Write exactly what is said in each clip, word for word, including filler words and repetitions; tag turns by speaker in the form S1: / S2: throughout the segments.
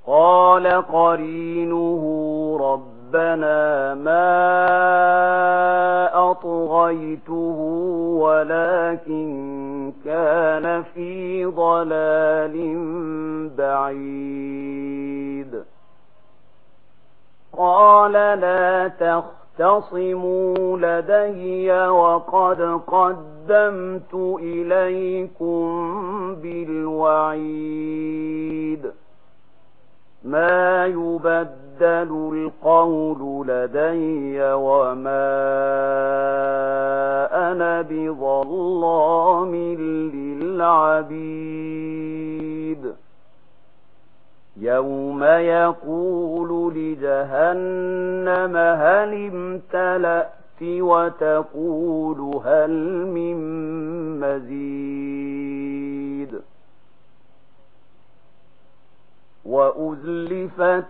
S1: قال قرينه ربنا ما أطغيته ولكن كان في ضلال بعيد. قال لا تختصموا لدي وقد قدمت إليكم بالوعيد. ما يبدل القول لدي وما أنا بظلام للعبيد. يوم يقول لجهنم هل امتلأت وتقول هل من مزيد. وأزلفت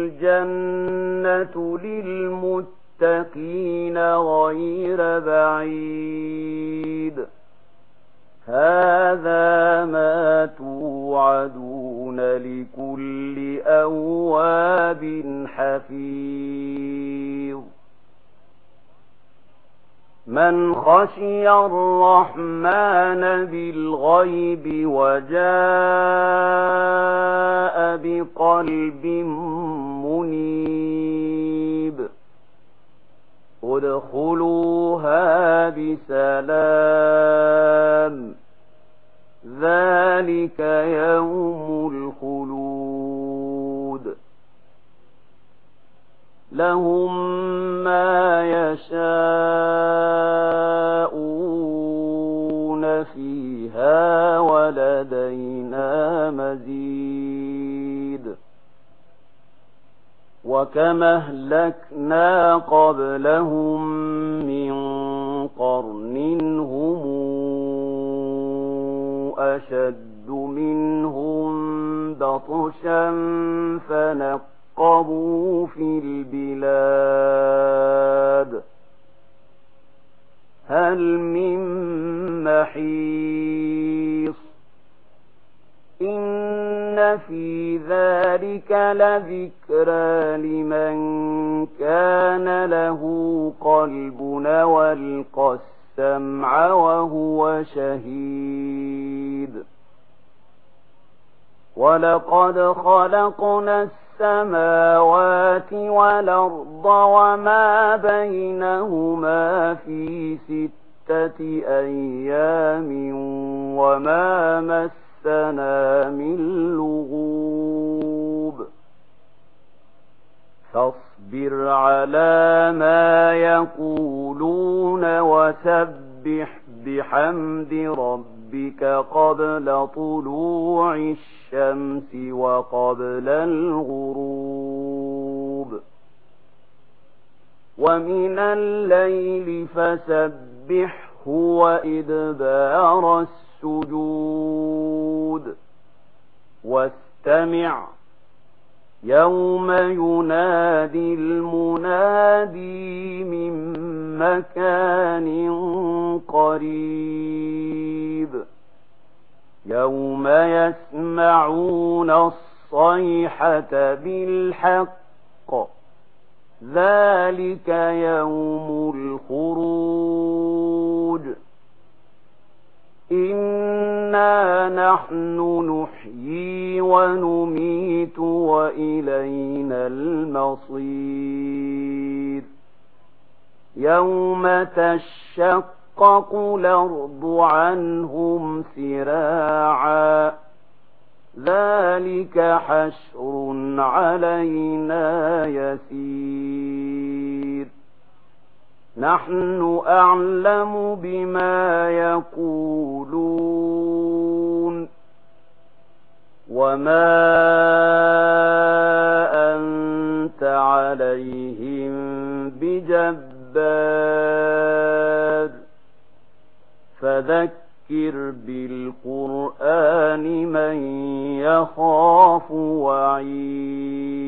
S1: الجنة للمتقين غير بعيد. هذا ما توعدون لكل أواب حفيظ. من خشي الرحمن بالغيب وجاء بقلب منيب ادخلوها بسلام ذلك يوم الخلود. لهم ما يشاءون فيها ولدينا مزيد. وكما أهلكنا قبلهم من قرن هم أشد منهم بطشا فنقبوا في البلاد هل من محيص. إن في ذلك لذكرى لمن كان له قلب والقى السمع وهو شهيد. ولقد خلقنا السماوات والأرض وما بينهما في ستة أيام وما مسنا من لغوب. فاصبر على ما يقولون وسبح بحمد ربك قبل طلوع الشمس وقبل الغروب ومن الليل فسبحه وإدبار السجود. واستمع يوم ينادي المنادي من مكان قريب. يوم يسمعون الصيحة بالحق ذلك يوم الخروج. إنا نحن نحيي ونميت وإلينا المصير. يوم تشقق الأرض عنهم سراعا ذلك حشر علينا يسير. نحن أعلم بما يقولون وما أنت عليهم بجبار. فذكر بالقرآن من يخاف وعيد.